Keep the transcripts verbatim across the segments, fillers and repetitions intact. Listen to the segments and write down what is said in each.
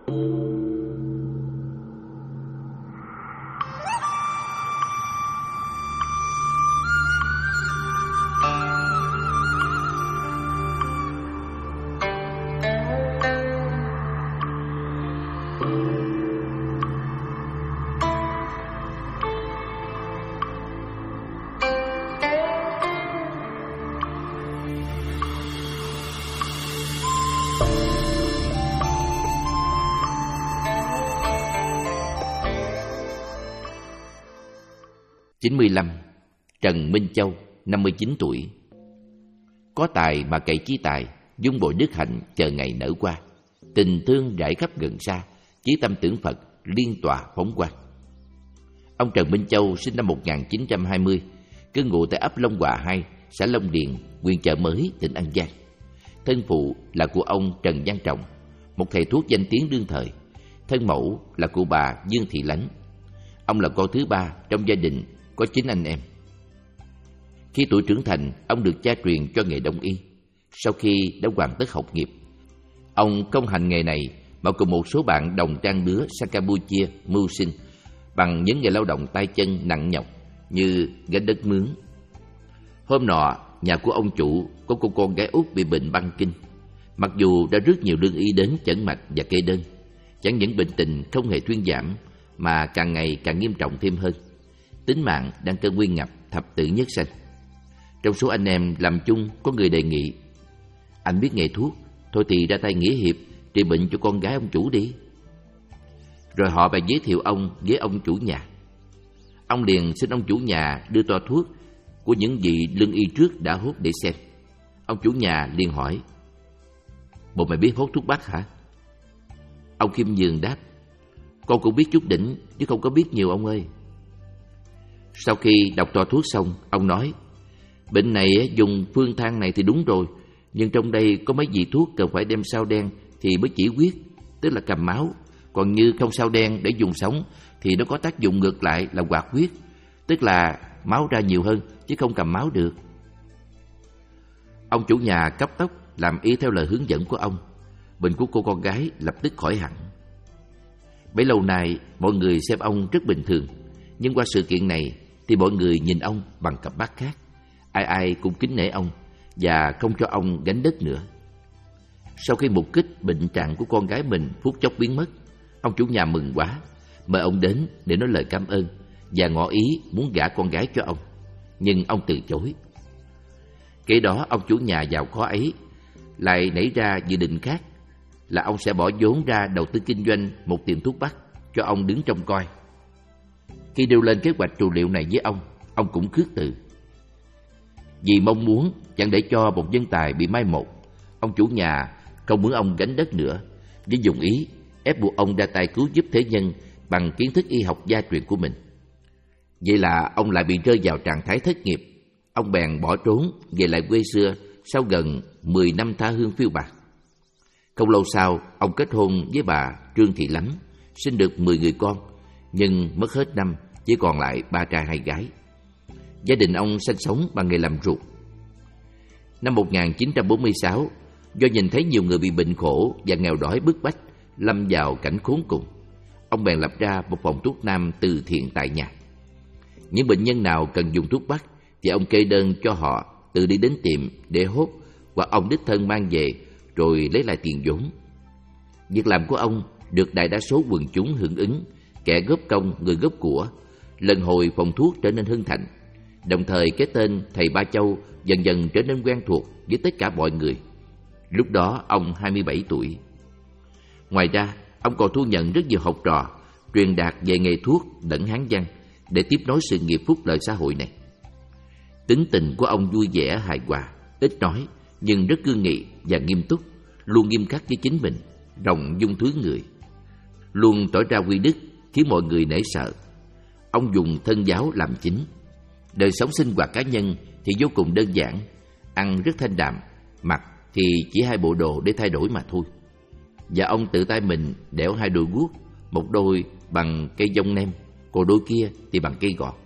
chín mươi lăm. Trần Minh Châu, năm mươi chín tuổi. Có tài mà cậy chí tài, dung bội đức hạnh chờ ngày nở qua. Tình thương rải khắp gần xa, chí tâm tưởng Phật liên tòa phóng quang. Ông Trần Minh Châu sinh năm một nghìn chín trăm hai mươi, cư ngụ tại ấp Long Hòa hai, xã Long Điền, huyện Chợ Mới, tỉnh An Giang. Thân phụ là của ông Trần Văn Trọng, một thầy thuốc danh tiếng đương thời. Thân mẫu là cụ bà Dương Thị Lánh. Ông là con thứ ba trong gia đình có chín anh em. Khi tuổi trưởng thành, ông được cha truyền cho nghề đông y. Sau khi đã hoàn tất học nghiệp, ông công hành nghề này mà cùng một số bạn đồng trang lứa sang Campuchia mưu sinh bằng những nghề lao động tay chân nặng nhọc như gánh đất mướn. Hôm nọ, nhà của ông chủ có cô con gái út bị bệnh băng kinh. Mặc dù đã rất nhiều lương y đến chẩn mạch và kê đơn, chẳng những bệnh tình không hề thuyên giảm mà càng ngày càng nghiêm trọng thêm hơn. Tính mạng đang cơn nguy ngập, thập tử nhất sanh. Trong số anh em làm chung có người đề nghị: anh biết nghề thuốc, thôi thì ra tay nghĩa hiệp trị bệnh cho con gái ông chủ đi. Rồi họ bèn giới thiệu ông với ông chủ nhà. Ông liền xin ông chủ nhà đưa toa thuốc của những vị lương y trước đã hốt để xem. Ông chủ nhà liền hỏi: bộ mày biết hốt thuốc bắc hả? Ông khiêm nhường đáp: con cũng biết chút đỉnh chứ không có biết nhiều ông ơi. Sau khi đọc toa thuốc xong, ông nói: bệnh này dùng phương thang này thì đúng rồi, nhưng trong đây có mấy vị thuốc cần phải đem sao đen thì mới chỉ huyết, tức là cầm máu. Còn như không sao đen để dùng sống thì nó có tác dụng ngược lại là hoạt huyết, tức là máu ra nhiều hơn chứ không cầm máu được. Ông chủ nhà cấp tốc làm y theo lời hướng dẫn của ông. Bệnh của cô con gái lập tức khỏi hẳn. Bấy lâu nay mọi người xem ông rất bình thường, nhưng qua sự kiện này thì mọi người nhìn ông bằng cặp mắt khác. Ai ai cũng kính nể ông và không cho ông gánh đất nữa. Sau khi mục kích bệnh trạng của con gái mình phút chốc biến mất, ông chủ nhà mừng quá, mời ông đến để nói lời cảm ơn và ngỏ ý muốn gả con gái cho ông. Nhưng ông từ chối. Kế đó ông chủ nhà giàu có ấy lại nảy ra dự định khác, là ông sẽ bỏ vốn ra đầu tư kinh doanh một tiệm thuốc bắc cho ông đứng trông coi. Khi đưa lên kế hoạch trù liệu này với ông, ông cũng khước từ. Vì mong muốn chẳng để cho một nhân tài bị mai một, ông chủ nhà không muốn ông gánh đất nữa, với dùng ý ép buộc ông ra tay cứu giúp thế nhân bằng kiến thức y học gia truyền của mình. Vậy là ông lại bị rơi vào trạng thái thất nghiệp. Ông bèn bỏ trốn về lại quê xưa sau gần mười năm tha hương phiêu bạt. Không lâu sau, ông kết hôn với bà Trương Thị Lắm, sinh được mười người con, nhưng mất hết năm, chỉ còn lại ba trai hai gái. Gia đình ông sinh sống bằng nghề làm ruộng. Năm một nghìn chín trăm bốn mươi sáu, do nhìn thấy nhiều người bị bệnh khổ và nghèo đói bức bách, lâm vào cảnh khốn cùng, ông bèn lập ra một phòng thuốc nam từ thiện tại nhà. Những bệnh nhân nào cần dùng thuốc bắc thì ông kê đơn cho họ tự đi đến tiệm để hốt, hoặc ông đích thân mang về rồi lấy lại tiền vốn. Việc làm của ông được đại đa số quần chúng hưởng ứng, kẻ góp công người góp của. Lần hồi phòng thuốc trở nên hưng thịnh, đồng thời cái tên thầy Ba Châu dần dần trở nên quen thuộc với tất cả mọi người. Lúc đó ông hai mươi bảy tuổi. Ngoài ra, ông còn thu nhận rất nhiều học trò truyền đạt về nghề thuốc lẫn hán văn để tiếp nối sự nghiệp phúc lợi xã hội này. Tính tình của ông vui vẻ hài hòa, ít nói nhưng rất cương nghị và nghiêm túc, luôn nghiêm khắc với chính mình, rộng dung thứ người, luôn tỏ ra quy đức khiến mọi người nể sợ. Ông dùng thân giáo làm chính. Đời sống sinh hoạt cá nhân thì vô cùng đơn giản, ăn rất thanh đạm, mặc thì chỉ hai bộ đồ để thay đổi mà thôi. Và ông tự tay mình đẽo hai đôi guốc, một đôi bằng cây dông nem, còn đôi kia thì bằng cây gọt.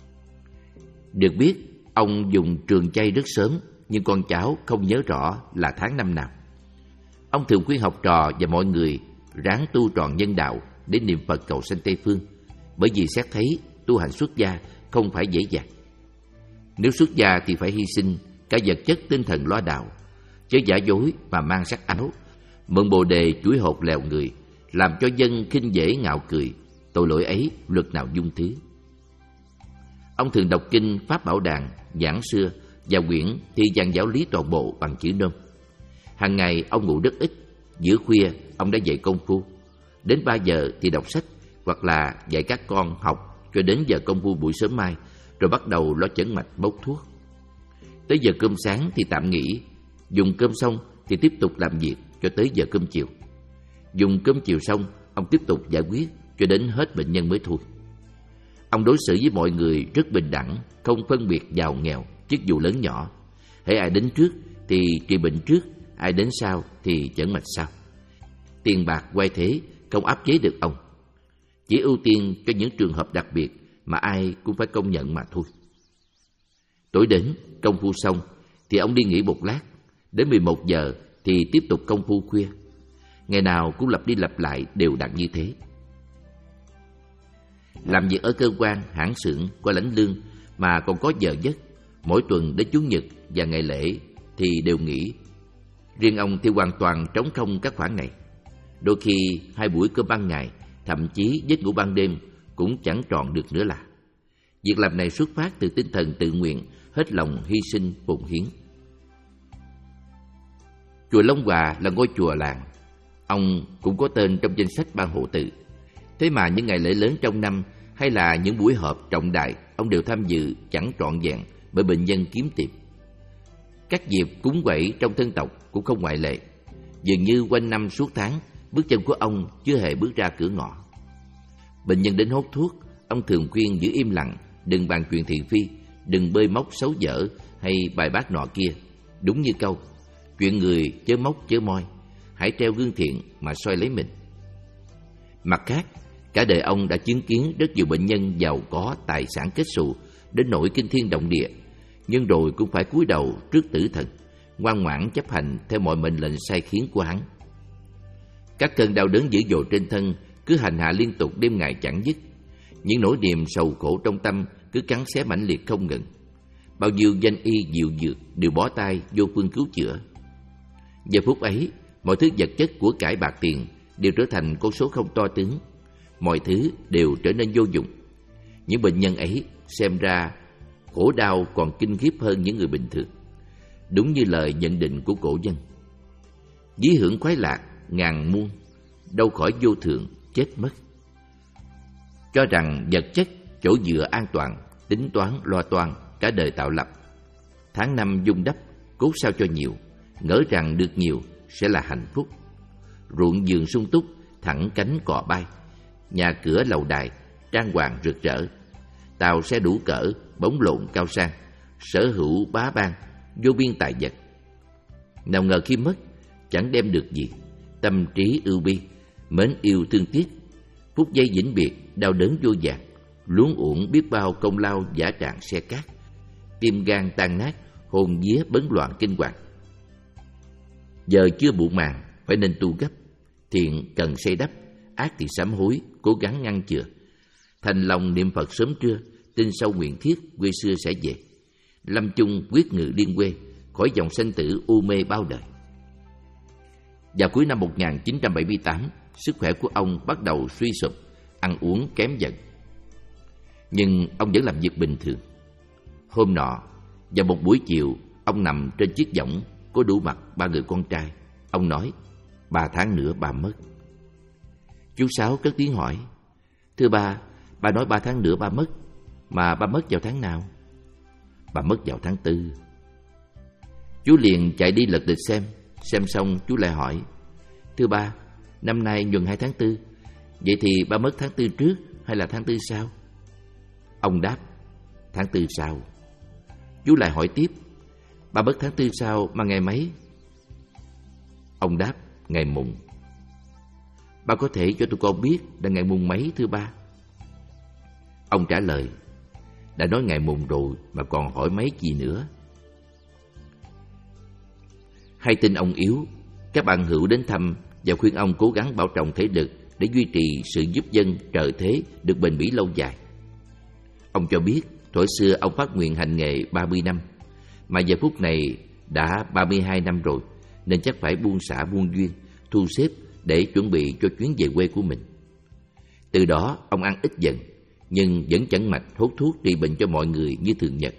Được biết, ông dùng trường chay rất sớm, nhưng con cháu không nhớ rõ là tháng năm nào. Ông thường khuyên học trò và mọi người ráng tu trọn nhân đạo để niệm Phật cầu sanh Tây Phương, bởi vì xét thấy tu hành xuất gia không phải dễ dàng. Nếu xuất gia thì phải hy sinh cả vật chất tinh thần lo đạo, chớ giả dối mà mang sắc áo, mượn bồ đề chuỗi hột lèo người, làm cho dân khinh dễ ngạo cười. Tội lỗi ấy luật nào dung thứ. Ông thường đọc kinh Pháp Bảo Đàn, giảng xưa và quyển Thi Văn Giáo Lý toàn bộ bằng chữ nôm. Hàng ngày ông ngủ rất ít, giữa khuya ông đã dạy công phu. Đến ba giờ thì đọc sách hoặc là dạy các con học cho đến giờ công phu buổi sớm mai, rồi bắt đầu lo chẩn mạch bốc thuốc. Tới giờ cơm sáng thì tạm nghỉ, dùng cơm xong thì tiếp tục làm việc cho tới giờ cơm chiều. Dùng cơm chiều xong, ông tiếp tục giải quyết cho đến hết bệnh nhân mới thôi. Ông đối xử với mọi người rất bình đẳng, không phân biệt giàu nghèo, chức vụ lớn nhỏ. Hễ ai đến trước thì trị bệnh trước, ai đến sau thì chẩn mạch sau. Tiền bạc quay thế không áp chế được ông, chỉ ưu tiên cho những trường hợp đặc biệt mà ai cũng phải công nhận mà thôi. Tối đến, công phu xong thì ông đi nghỉ một lát, đến mười một giờ thì tiếp tục công phu khuya. Ngày nào cũng lặp đi lặp lại đều đặn như thế. Làm việc ở cơ quan, hãng xưởng có lãnh lương mà còn có giờ giấc, mỗi tuần đến Chủ nhật và ngày lễ thì đều nghỉ. Riêng ông thì hoàn toàn trống không các khoảng này. Đôi khi hai buổi cơm ban ngày, thậm chí giấc ngủ ban đêm cũng chẳng trọn được nữa là. Việc làm này xuất phát từ tinh thần tự nguyện, hết lòng hy sinh phụng hiến. Chùa Long Hòa là ngôi chùa làng. Ông cũng có tên trong danh sách ban hộ tự. Thế mà những ngày lễ lớn trong năm hay là những buổi họp trọng đại, ông đều tham dự chẳng trọn vẹn bởi bệnh nhân kiếm tìm. Các dịp cúng quẩy trong thân tộc cũng không ngoại lệ. Dường như quanh năm suốt tháng, bước chân của ông chưa hề bước ra cửa ngõ. Bệnh nhân đến hốt thuốc, ông thường khuyên giữ im lặng, đừng bàn chuyện thị phi, đừng bơi móc xấu dở hay bài bác nọ kia. Đúng như câu, chuyện người chớ móc chớ moi, hãy treo gương thiện mà soi lấy mình. Mặt khác, cả đời ông đã chứng kiến rất nhiều bệnh nhân giàu có, tài sản kết xù đến nỗi kinh thiên động địa, nhưng rồi cũng phải cúi đầu trước tử thần, ngoan ngoãn chấp hành theo mọi mệnh lệnh sai khiến của hắn. Các cơn đau đớn dữ dội trên thân cứ hành hạ liên tục đêm ngày chẳng dứt. Những nỗi niềm sầu khổ trong tâm cứ cắn xé mãnh liệt không ngừng. Bao nhiêu danh y diệu dược đều bó tay vô phương cứu chữa. Giờ phút ấy, mọi thứ vật chất của cải bạc tiền đều trở thành con số không to tướng. Mọi thứ đều trở nên vô dụng. Những bệnh nhân ấy xem ra khổ đau còn kinh khiếp hơn những người bình thường. Đúng như lời nhận định của cổ nhân: dí hưởng khoái lạc ngàn muôn, đâu khỏi vô thường chết mất. Cho rằng vật chất chỗ dựa an toàn, tính toán lo toan cả đời tạo lập. Tháng năm dung đắp, cốt sao cho nhiều, ngỡ rằng được nhiều sẽ là hạnh phúc. Ruộng vườn sung túc, thẳng cánh cò bay, nhà cửa lầu đài trang hoàng rực rỡ, tàu xe đủ cỡ bóng lộn cao sang, sở hữu bá ban, vô biên tài vật. Nào ngờ khi mất chẳng đem được gì, tâm trí ưu bi, mến yêu thương tiếc, phút giây vĩnh biệt đau đớn vô vàn, luống uổng biết bao công lao giả trạng xe cát, tim gan tan nát, hồn vía bấn loạn kinh hoàng. Giờ chưa muộn màng, phải nên tu gấp. Thiện cần xây đắp, ác thì sám hối, cố gắng ngăn chừa. Thành lòng niệm Phật sớm trưa, tin sâu nguyện thiết, quê xưa sẽ về. Lâm chung quyết ngự liên quê, khỏi dòng sanh tử u mê bao đời. Vào cuối năm một nghìn chín trăm bảy mươi tám, sức khỏe của ông bắt đầu suy sụp, ăn uống kém dần. Nhưng ông vẫn làm việc bình thường. Hôm nọ, vào một buổi chiều, ông nằm trên chiếc võng có đủ mặt ba người con trai. Ông nói: ba tháng nữa ba mất. Chú Sáu cất tiếng hỏi: thưa ba, ba nói ba tháng nữa ba mất, mà ba mất vào tháng nào? Ba mất vào tháng tư. Chú liền chạy đi lật lịch xem. Xem xong chú lại hỏi: thưa ba, năm nay nhuận hai tháng tư, vậy thì ba mất tháng tư trước hay là tháng tư sau? Ông đáp: tháng tư sau. Chú lại hỏi tiếp: ba mất tháng tư sau mà ngày mấy? Ông đáp: ngày mùng. Ba có thể cho tụi con biết là ngày mùng mấy thưa ba? Ông trả lời: đã nói ngày mùng rồi mà còn hỏi mấy gì nữa. Hay tin ông yếu, các bạn hữu đến thăm và khuyên ông cố gắng bảo trọng thể lực để duy trì sự giúp dân trợ thế được bền bỉ lâu dài. Ông cho biết thuở xưa ông phát nguyện hành nghề ba mươi năm, mà giờ phút này đã ba mươi hai năm rồi, nên chắc phải buông xả buông duyên, thu xếp để chuẩn bị cho chuyến về quê của mình. Từ đó ông ăn ít dần, nhưng vẫn chẩn mạch hốt thuốc trị bệnh cho mọi người như thường nhật.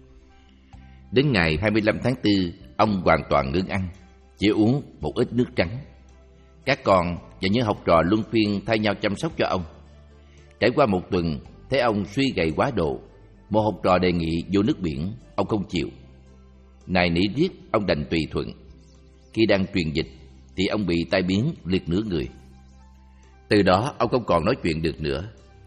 Đến ngày hai mươi lăm tháng tư, ông hoàn toàn ngưng ăn, chỉ uống một ít nước trắng. Các con và những học trò luân phiên thay nhau chăm sóc cho ông. Trải qua một tuần, thấy ông suy gầy quá độ. Một học trò đề nghị vô nước biển, ông không chịu. Nài nỉ riết, ông đành tùy thuận. Khi đang truyền dịch thì ông bị tai biến liệt nửa người. Từ đó ông không còn nói chuyện được nữa.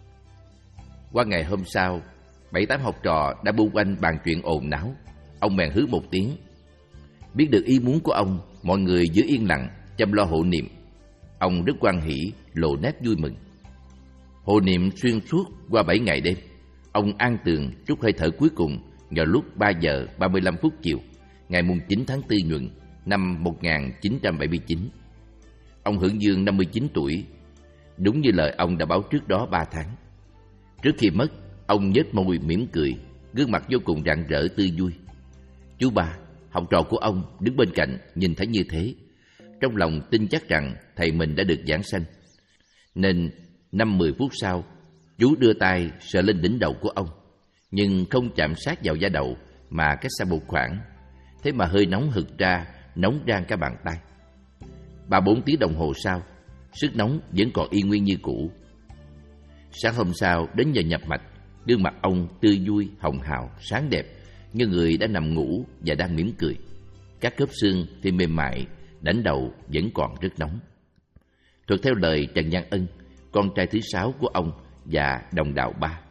Qua ngày hôm sau, bảy tám học trò đã bu quanh bàn chuyện ồn náo. Ông bèn hứ một tiếng. Biết được ý muốn của ông, mọi người giữ yên lặng chăm lo hộ niệm. Ông rất hoan hỉ, lộ nét vui mừng. Hộ niệm xuyên suốt qua bảy ngày đêm. Ông an tường trút hơi thở cuối cùng vào lúc ba giờ ba mươi lăm phút chiều, ngày chín tháng tư Nhuận năm một nghìn chín trăm bảy mươi chín. Ông hưởng dương năm mươi chín tuổi, đúng như lời ông đã báo trước đó ba tháng. Trước khi mất, ông nhếch môi mỉm cười, gương mặt vô cùng rạng rỡ tươi vui. Chú Ba, học trò của ông, đứng bên cạnh nhìn thấy như thế, trong lòng tin chắc rằng thầy mình đã được giảng sanh. Nên năm mười phút sau, chú đưa tay sờ lên đỉnh đầu của ông, nhưng không chạm sát vào da đầu mà cách xa một khoảng. Thế mà hơi nóng hực ra, nóng rang cả bàn tay. Ba bốn tiếng đồng hồ sau, sức nóng vẫn còn y nguyên như cũ. Sáng hôm sau đến giờ nhập mạch, gương mặt ông tươi vui, hồng hào, sáng đẹp, như người đã nằm ngủ và đang mỉm cười. Các khớp xương thì mềm mại, đỉnh đầu vẫn còn rất nóng. Thuật theo lời Trần Văn Ân, con trai thứ sáu của ông và đồng đạo Ba.